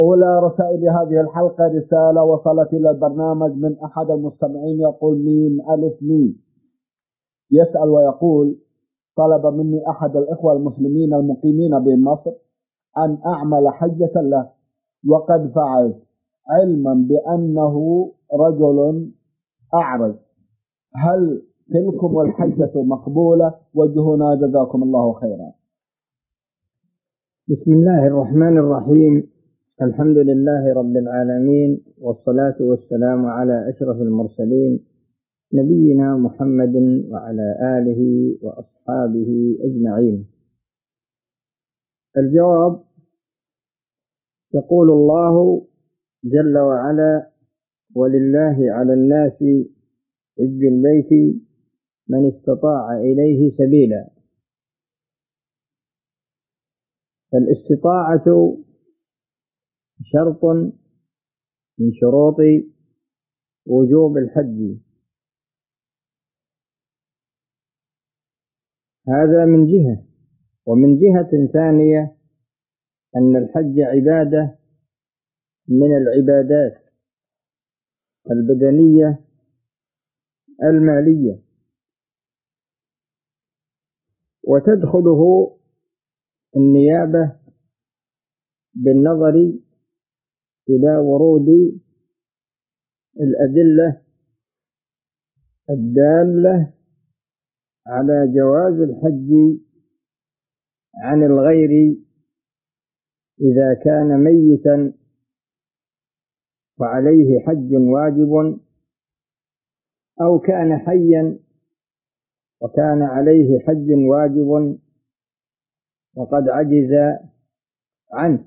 أولى رسائل هذه الحلقة رسالة وصلت إلى البرنامج من أحد المستمعين يقول ميم ألف ميم، يسأل ويقول: طلب مني أحد الإخوة المسلمين المقيمين بمصر أن أعمل حجة له، وقد فعلت علما بأنه رجل أعرج، هل تلكم الحجة مقبولة؟ وجهنا جزاكم الله خيرا. بسم الله الرحمن الرحيم، الحمد لله رب العالمين، والصلاة والسلام على أشرف المرسلين نبينا محمد وعلى آله وأصحابه أجمعين. الجواب: يقول الله جل وعلا: ولله على الناس حج البيت من استطاع إليه سبيلا. فالاستطاعة شرط من شروط وجوب الحج، هذا من جهة. ومن جهة ثانية أن الحج عبادة من العبادات البدنية المالية، وتدخله النيابة بالنظر إلى ورود الأدلة الدالة على جواز الحج عن الغير إذا كان ميتا وعليه حج واجب، أو كان حيا وكان عليه حج واجب وقد عجز عنه.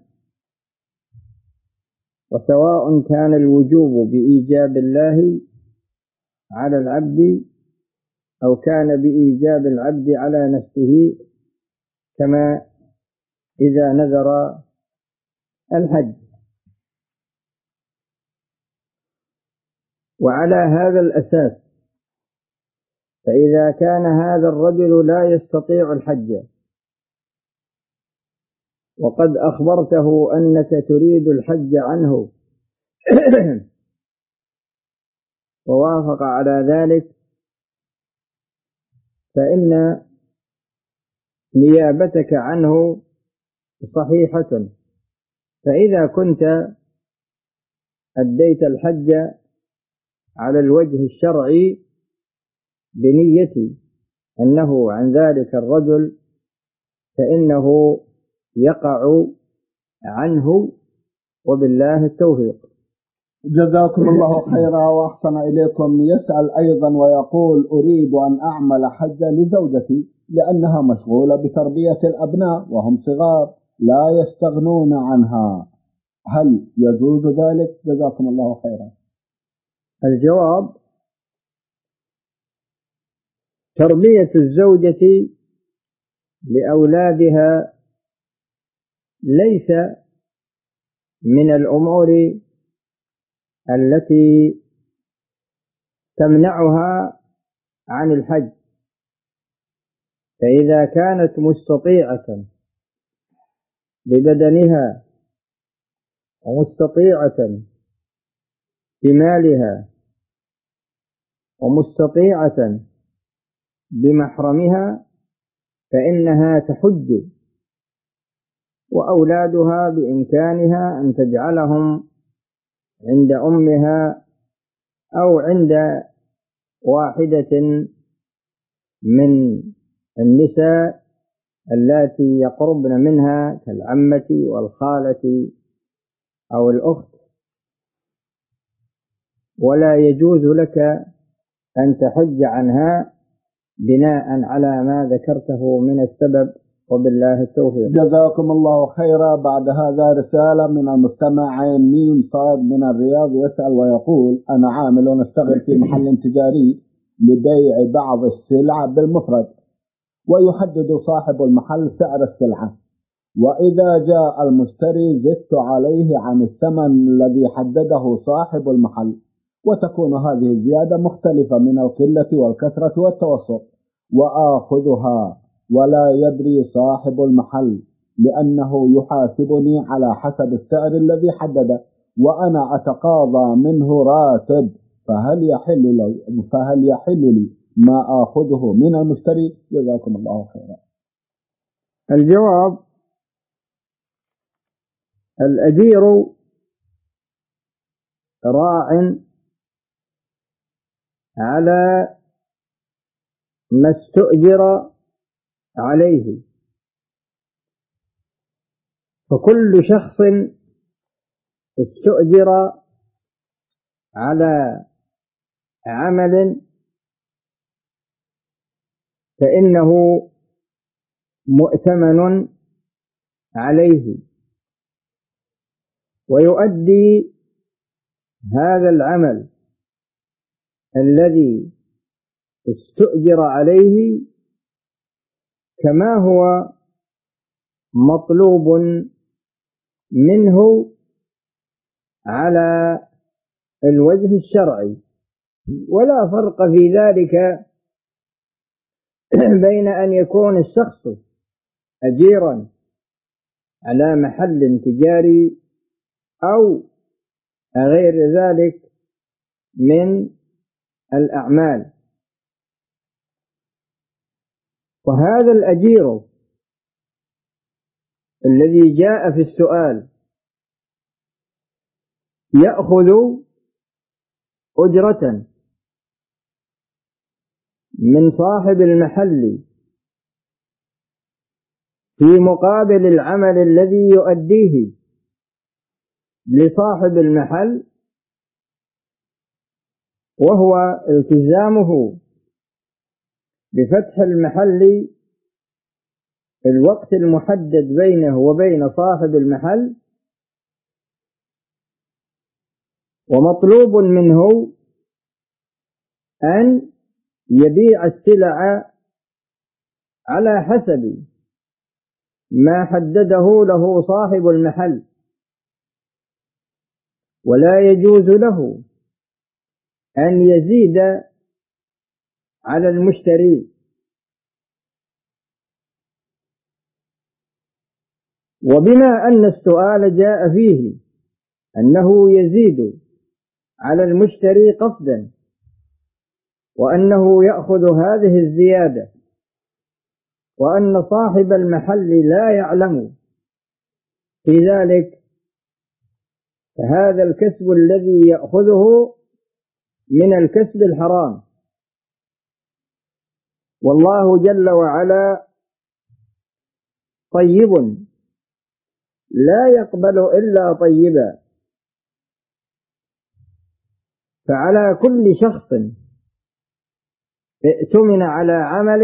وسواء كان الوجوب بإيجاب الله على العبد أو كان بإيجاب العبد على نفسه، كما إذا نذر الحج. وعلى هذا الأساس فإذا كان هذا الرجل لا يستطيع الحج وقد أخبرته أنك تريد الحج عنه ووافق على ذلك، فإن نيابتك عنه صحيحة. فإذا كنت أديت الحج على الوجه الشرعي بنية أنه عن ذلك الرجل، فإنه يقع عنه، وبالله التوفيق. جزاكم الله خيرا وأحسن إليكم. يسأل أيضا ويقول: أريد أن أعمل حجة لزوجتي لأنها مشغولة بتربية الأبناء وهم صغار لا يستغنون عنها، هل يجوز ذلك؟ جزاكم الله خيرا. الجواب: تربية الزوجة لأولادها ليس من الأمور التي تمنعها عن الحج، فإذا كانت مستطيعة ببدنها ومستطيعة بمالها ومستطيعة بمحرمها فإنها تحج، وأولادها بإمكانها أن تجعلهم عند أمها أو عند واحدة من النساء اللاتي يقربن منها كالعمة والخالة أو الأخت، ولا يجوز لك أن تحج عنها بناء على ما ذكرته من السبب، وبالله التوفيق. جزاكم الله خيرا. بعد هذا رسالة من المستمع عين ميم صاد من الرياض، يسأل ويقول: أنا عامل أشتغل في محل تجاري لبيع بعض السلع بالمفرد، ويحدد صاحب المحل سعر السلعة، وإذا جاء المشتري زدت عليه عن الثمن الذي حدده صاحب المحل، وتكون هذه الزيادة مختلفة من القلة والكثرة والتوسط، وآخذها ولا يدري صاحب المحل لأنه يحاسبني على حسب السعر الذي حدده، وأنا أتقاضى منه راتب، فهل يحل لي ما آخذه من المشتري؟ جزاكم الله خيرا. الجواب: الأجير راع على ما استؤجر عليه، فكل شخص استؤجر على عمل فإنه مؤتمن عليه، ويؤدي هذا العمل الذي استؤجر عليه كما هو مطلوب منه على الوجه الشرعي، ولا فرق في ذلك بين أن يكون الشخص أجيرا على محل تجاري أو غير ذلك من الأعمال. وهذا الأجير الذي جاء في السؤال يأخذ أجرة من صاحب المحل في مقابل العمل الذي يؤديه لصاحب المحل، وهو التزامه بفتح المحل في الوقت المحدد بينه وبين صاحب المحل، ومطلوب منه أن يبيع السلع على حسب ما حدده له صاحب المحل، ولا يجوز له أن يزيد على المشتري. وبما أن السؤال جاء فيه أنه يزيد على المشتري قصدا، وأنه يأخذ هذه الزيادة، وأن صاحب المحل لا يعلم في ذلك، فهذا الكسب الذي يأخذه من الكسب الحرام، والله جل وعلا طيب لا يقبل إلا طيبا. فعلى كل شخص ائتمن على عمل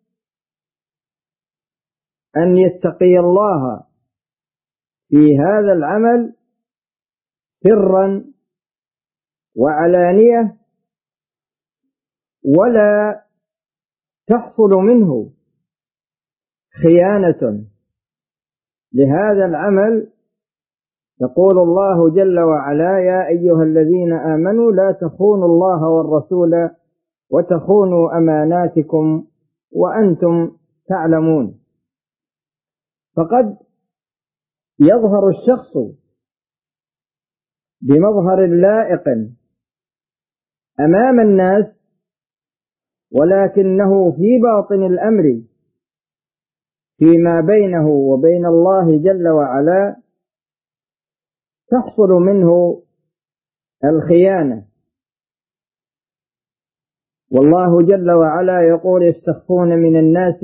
أن يتقي الله في هذا العمل سرا وعلانية، ولا تحصل منه خيانة لهذا العمل. يقول الله جل وعلا: يا أيها الذين آمنوا لا تخونوا الله والرسول وتخونوا أماناتكم وأنتم تعلمون. فقد يظهر الشخص بمظهر لائق أمام الناس، ولكنه في باطن الأمر فيما بينه وبين الله جل وعلا تحصل منه الخيانة. والله جل وعلا يقول: يستخفون من الناس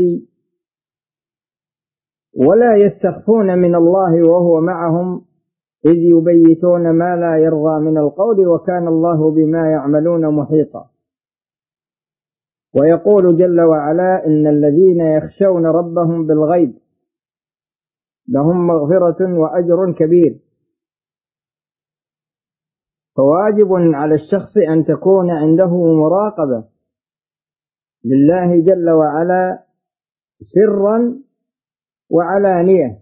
ولا يستخفون من الله وهو معهم إذ يبيتون ما لا يرضى من القول وكان الله بما يعملون محيطا. ويقول جل وعلا: إن الذين يخشون ربهم بالغيب لهم مغفرة وأجر كبير. فواجب على الشخص أن تكون عنده مراقبة لله جل وعلا سرا وعلانية،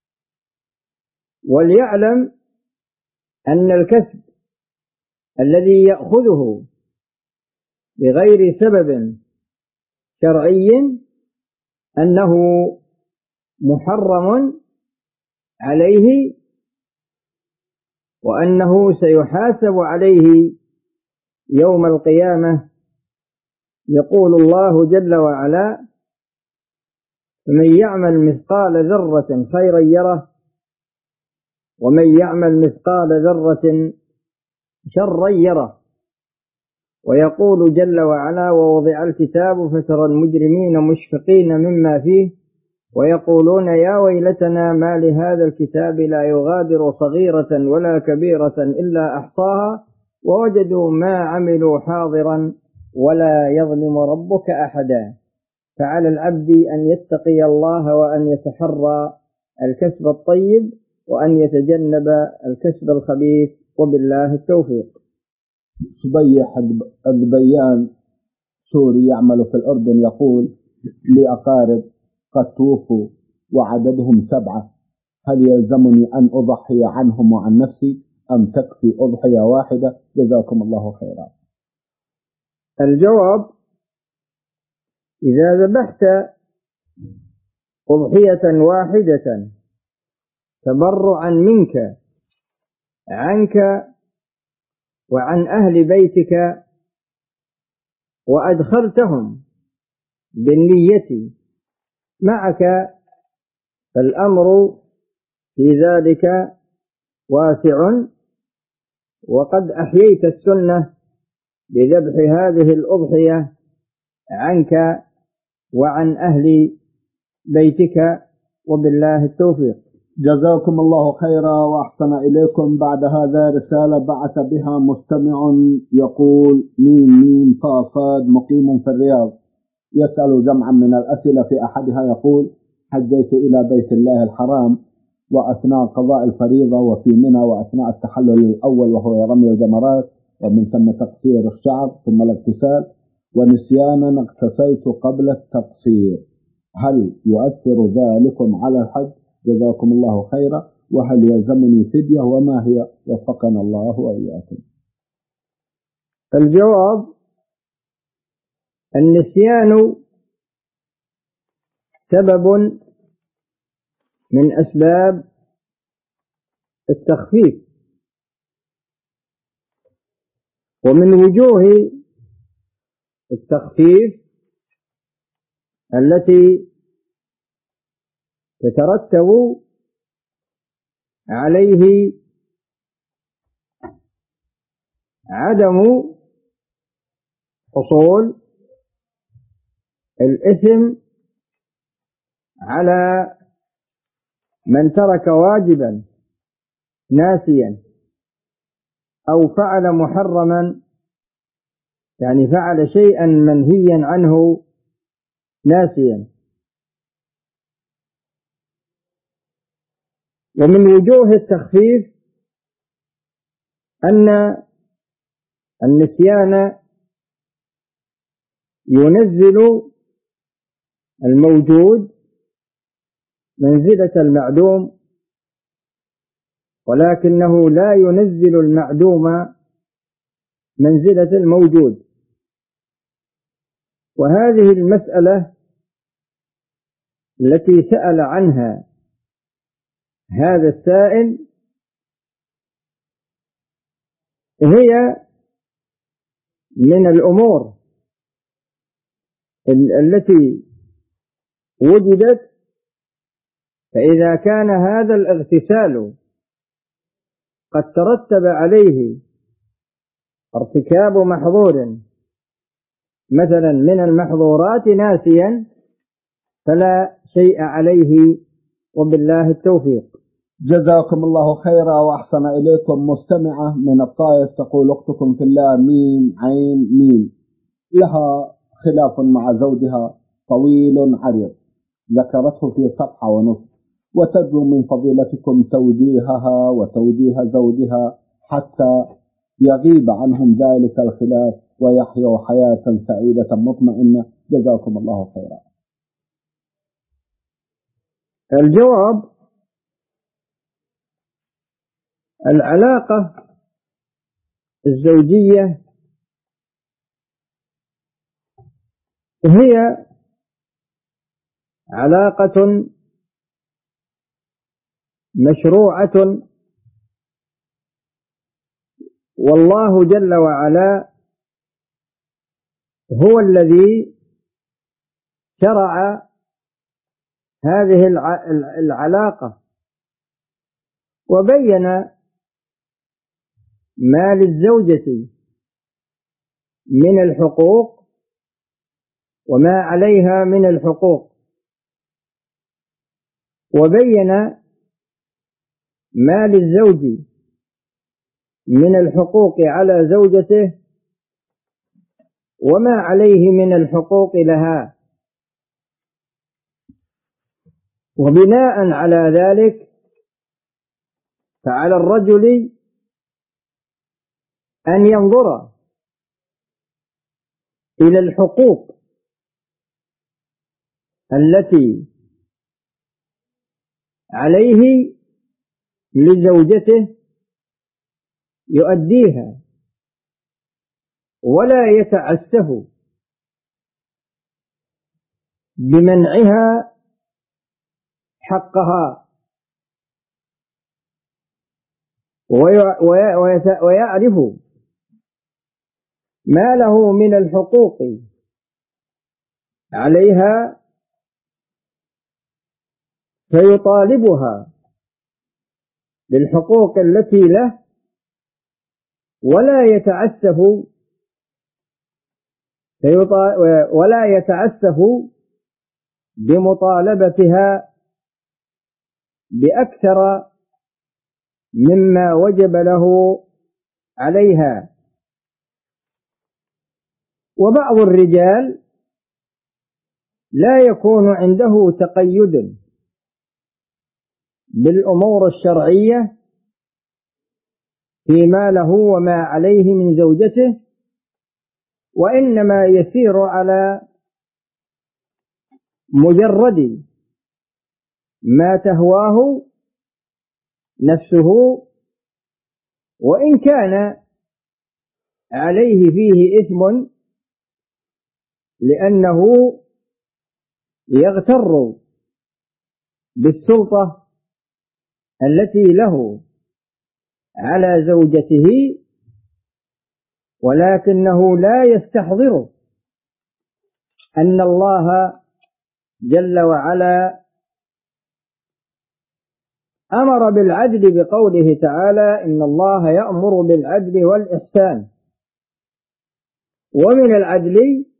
وليعلم أن الكسب الذي يأخذه بغير سبب شرعي أنه محرم عليه وأنه سيحاسب عليه يوم القيامة. يقول الله جل وعلا: فمن يعمل مثقال ذرة خيرا يره ومن يعمل مثقال ذرة شرا يره. ويقول جل وعلا: ووضع الكتاب فترى المجرمين مشفقين مما فيه ويقولون يا ويلتنا ما لهذا الكتاب لا يغادر صغيرة ولا كبيرة إلا أحصاها ووجدوا ما عملوا حاضرا ولا يظلم ربك أحدا. فعلى العبد أن يتقي الله وأن يتحرى الكسب الطيب وأن يتجنب الكسب الخبيث، وبالله التوفيق. صبيح الدبيان سوري يعمل في الأردن يقول: لي أقارب قد توفوا وعددهم 7، هل يلزمني أن أضحي عنهم وعن نفسي أم تكفي أضحية واحدة؟ جزاكم الله خيرا. الجواب: إذا ذبحت أضحية واحدة تبرعا منك عنك وعن أهل بيتك وأدخلتهم بالنية معك، فالأمر في ذلك واسع، وقد أحييت السنة بذبح هذه الأضحية عنك وعن أهل بيتك، وبالله التوفيق. جزاكم الله خيرا وأحسن إليكم. بعد هذا رسالة بعث بها مستمع يقول: ميم فاصاد مقيم في الرياض، يسأل جمعا من الأسئلة. في أحدها يقول: حجيت إلى بيت الله الحرام وأثناء قضاء الفريضة وفي منى وأثناء التحلل الأول وهو رمي الجمرات ومن ثم تقصير الشعر ثم الاغتسال، ونسيانا اغتسلت قبل التقصير، هل يؤثر ذلكم على الحج؟ جزاكم الله خيرا، وهل يلزمني فدية وما هي؟ وفقنا الله وإياكم. الجواب: النسيان سبب من أسباب التخفيف، ومن وجوه التخفيف التي تترتب عليه عدم حصول الإثم على من ترك واجبا ناسيا أو فعل محرما، يعني فعل شيئا منهيا عنه ناسيا. ومن وجوه التخفيف أن النسيان ينزل الموجود منزلة المعدوم، ولكنه لا ينزل المعدوم منزلة الموجود. وهذه المسألة التي سأل عنها هذا السائل هي من الأمور التي وجدت، فإذا كان هذا الاغتسال قد ترتب عليه ارتكاب محظور مثلا من المحظورات ناسيا فلا شيء عليه، وبالله التوفيق. جزاكم الله خيرا وأحسن إليكم. مستمعة من الطائف تقول: أختكم في الله ميم عين ميم لها خلاف مع زوجها طويل عريض، ذكرته في 1.5 صفحة، وترجو من فضيلتكم توجيهها وتوجيه زوجها حتى يغيب عنهم ذلك الخلاف ويحيوا حياة سعيدة مطمئنة. جزاكم الله خيرا. الجواب: العلاقة الزوجية هي علاقة مشروعة، والله جل وعلا هو الذي شرع هذه العلاقة وبين ما للزوجة من الحقوق وما عليها من الحقوق، وبين ما للزوج من الحقوق على زوجته وما عليه من الحقوق لها. وبناء على ذلك فعلى الرجل أن ينظر إلى الحقوق التي عليه لزوجته يؤديها، ولا يتعسف بمنعها حقها، ويعرف ما له من الحقوق عليها فيطالبها بالحقوق التي له، ولا يتعسف بمطالبتها بأكثر مما وجب له عليها. وبعض الرجال لا يكون عنده تقيد بالأمور الشرعية فيما له وما عليه من زوجته، وإنما يسير على مجرد ما تهواه نفسه، وإن كان عليه فيه إثم لأنه يغتر بالسلطة التي له على زوجته، ولكنه لا يستحضر أن الله جل وعلا أمر بالعدل بقوله تعالى: إن الله يأمر بالعدل والإحسان. ومن العدل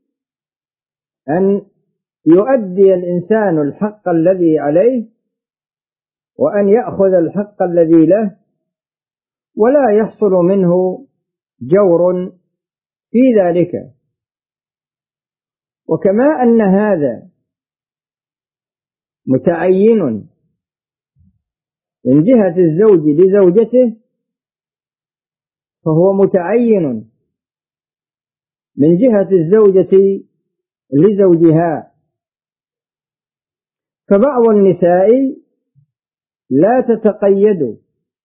أن يؤدي الإنسان الحق الذي عليه، وأن يأخذ الحق الذي له، ولا يحصل منه جور في ذلك. وكما أن هذا متعين من جهة الزوج لزوجته، فهو متعين من جهة الزوجة لزوجها. فبعض النساء لا تتقيد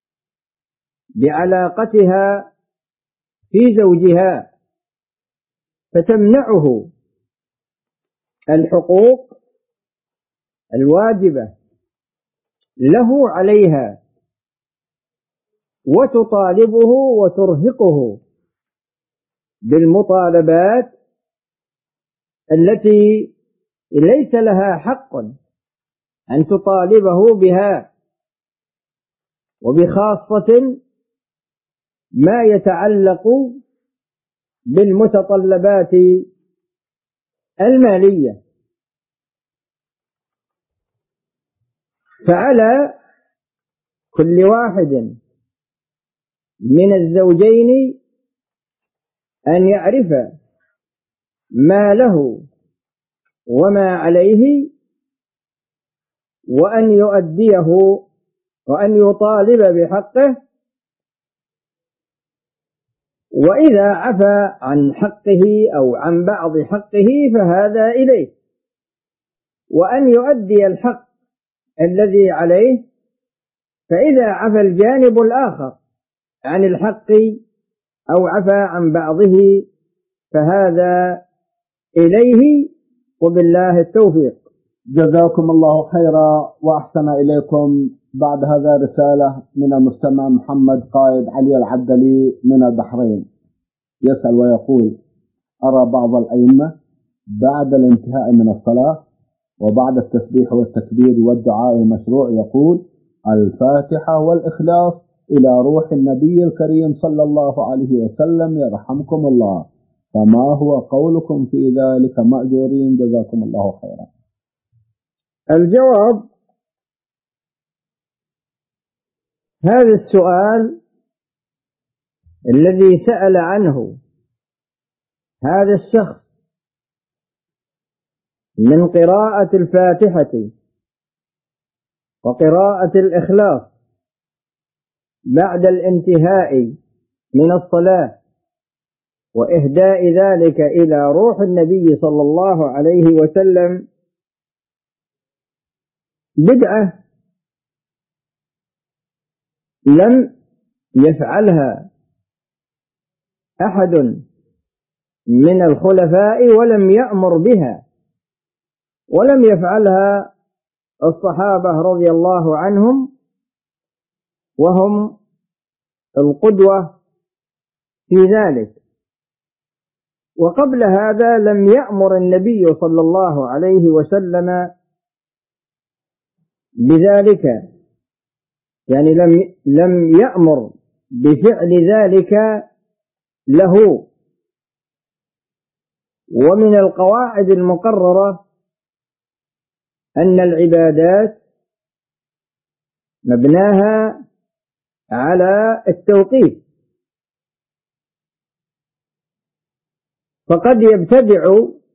بعلاقتها في زوجها فتمنعه الحقوق الواجبة له عليها، وتطالبه وترهقه بالمطالبات التي ليس لها حق أن تطالبه بها، وبخاصة ما يتعلق بالمتطلبات المالية. فعلى كل واحد من الزوجين أن يعرف ما له وما عليه، وأن يؤديه وأن يطالب بحقه، وإذا عفى عن حقه أو عن بعض حقه فهذا إليه، وأن يؤدي الحق الذي عليه. فإذا عفى الجانب الآخر عن الحق أو عفى عن بعضه فهذا إليه، وبالله التوفيق. جزاكم الله خيرا وأحسن إليكم. بعد هذا رسالة من المستمع محمد قائد علي العبدلي من البحرين، يسأل ويقول: أرى بعض الأئمة بعد الانتهاء من الصلاة وبعد التسبيح والتكبير والدعاء المشروع يقول: الفاتحة والإخلاص إلى روح النبي الكريم صلى الله عليه وسلم يرحمكم الله، فما هو قولكم في ذلك؟ مأجورين، جزاكم الله خيرا. الجواب: هذا السؤال الذي سأل عنه هذا الشخص من قراءة الفاتحة وقراءة الإخلاص بعد الانتهاء من الصلاة وإهداء ذلك إلى روح النبي صلى الله عليه وسلم بدعة لم يفعلها أحد من الخلفاء ولم يأمر بها، ولم يفعلها الصحابة رضي الله عنهم وهم القدوة في ذلك. وقبل هذا لم يأمر النبي صلى الله عليه وسلم بذلك، يعني لم يأمر بفعل ذلك له. ومن القواعد المقررة أن العبادات مبناها على التوقيف، فقد يبتدع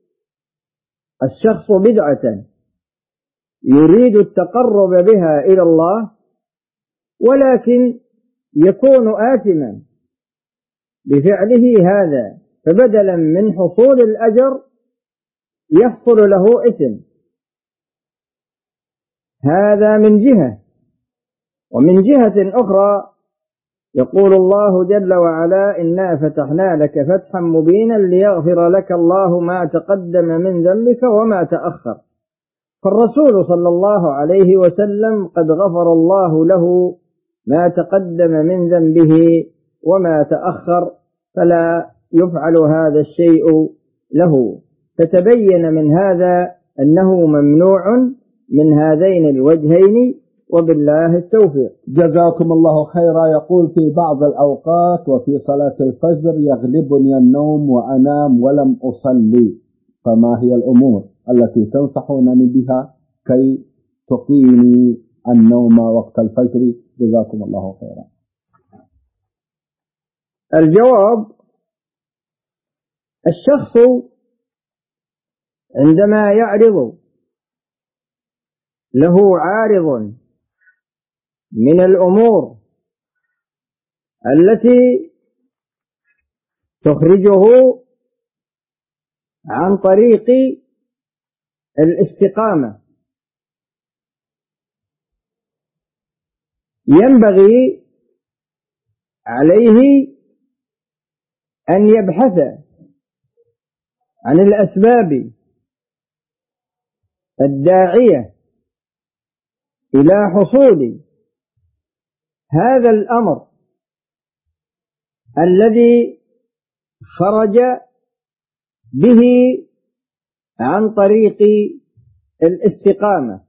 الشخص بدعة يريد التقرب بها إلى الله، ولكن يكون آثما بفعله هذا، فبدلا من حصول الأجر يحصل له إثم. هذا من جهة. ومن جهة أخرى يقول الله جل وعلا: إنا فتحنا لك فتحا مبينا ليغفر لك الله ما تقدم من ذنبك وما تأخر. فالرسول صلى الله عليه وسلم قد غفر الله له ما تقدم من ذنبه وما تأخر، فلا يفعل هذا الشيء له. فتبين من هذا أنه ممنوع من هذين الوجهين، وبالله التوفيق. جزاكم الله خيرا. يقول: في بعض الأوقات وفي صلاة الفجر يغلبني النوم وأنام ولم أصلي، فما هي الأمور التي تنصحونني بها كي تقيني النوم وقت الفجر؟ جزاكم الله خيرا. الجواب: الشخص عندما يعرض له عارض من الأمور التي تخرجه عن طريق الاستقامة، ينبغي عليه أن يبحث عن الأسباب الداعية إلى حصول هذا الأمر الذي خرج به عن طريق الاستقامة.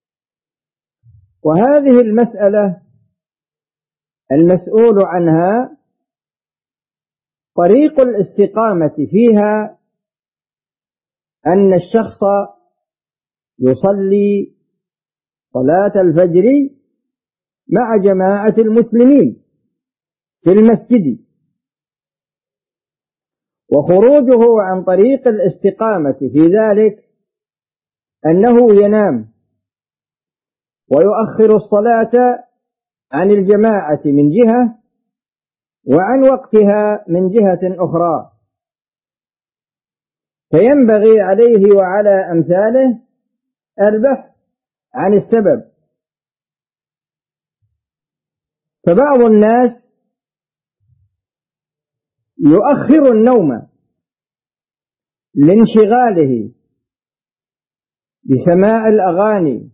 وهذه المسألة المسؤول عنها طريق الاستقامة فيها أن الشخص يصلي صلاة الفجر مع جماعة المسلمين في المسجد، وخروجه عن طريق الاستقامة في ذلك أنه ينام ويؤخر الصلاة عن الجماعة من جهة وعن وقتها من جهة أخرى. فينبغي عليه وعلى أمثاله البحث عن السبب. فبعض الناس يؤخر النوم لانشغاله بسماع الأغاني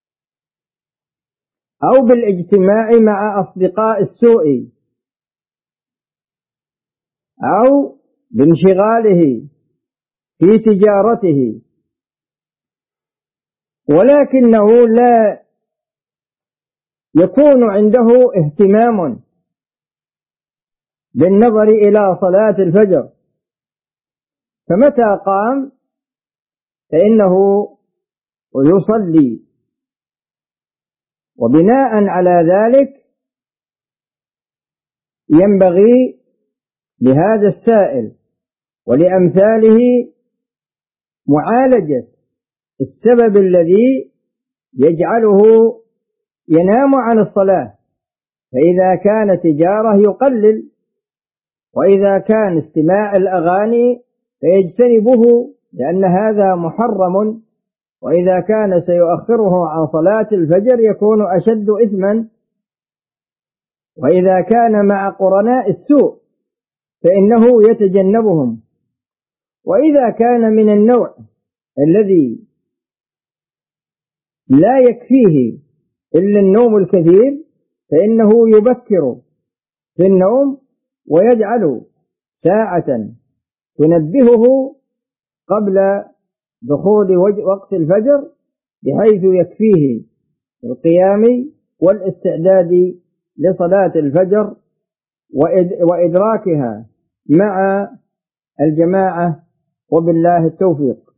أو بالاجتماع مع أصدقاء السوء أو بانشغاله في تجارته، ولكنه لا يكون عنده اهتمام بالنظر إلى صلاة الفجر، فمتى قام فإنه يصلي. وبناء على ذلك ينبغي لهذا السائل ولأمثاله معالجة السبب الذي يجعله ينام عن الصلاة، فإذا كان تجارة يقلل، وإذا كان استماع الأغاني فيجتنبه لأن هذا محرم، وإذا كان سيؤخره عن صلاة الفجر يكون أشد إثما، وإذا كان مع قرناء السوء فإنه يتجنبهم، وإذا كان من النوع الذي لا يكفيه إلا النوم الكثير فإنه يبكر في النوم ويجعل ساعة تنبهه قبل دخول وقت الفجر بحيث يكفيه القيام والاستعداد لصلاة الفجر وإدراكها مع الجماعة، وبالله التوفيق.